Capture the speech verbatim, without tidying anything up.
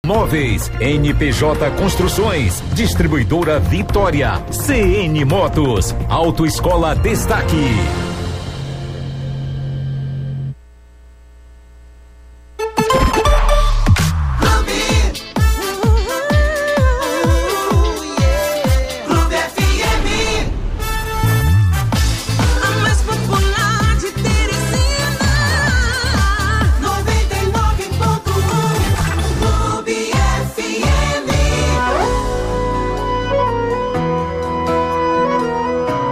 Móveis, N P J Construções, Distribuidora Vitória, C N Motos, Autoescola Destaque.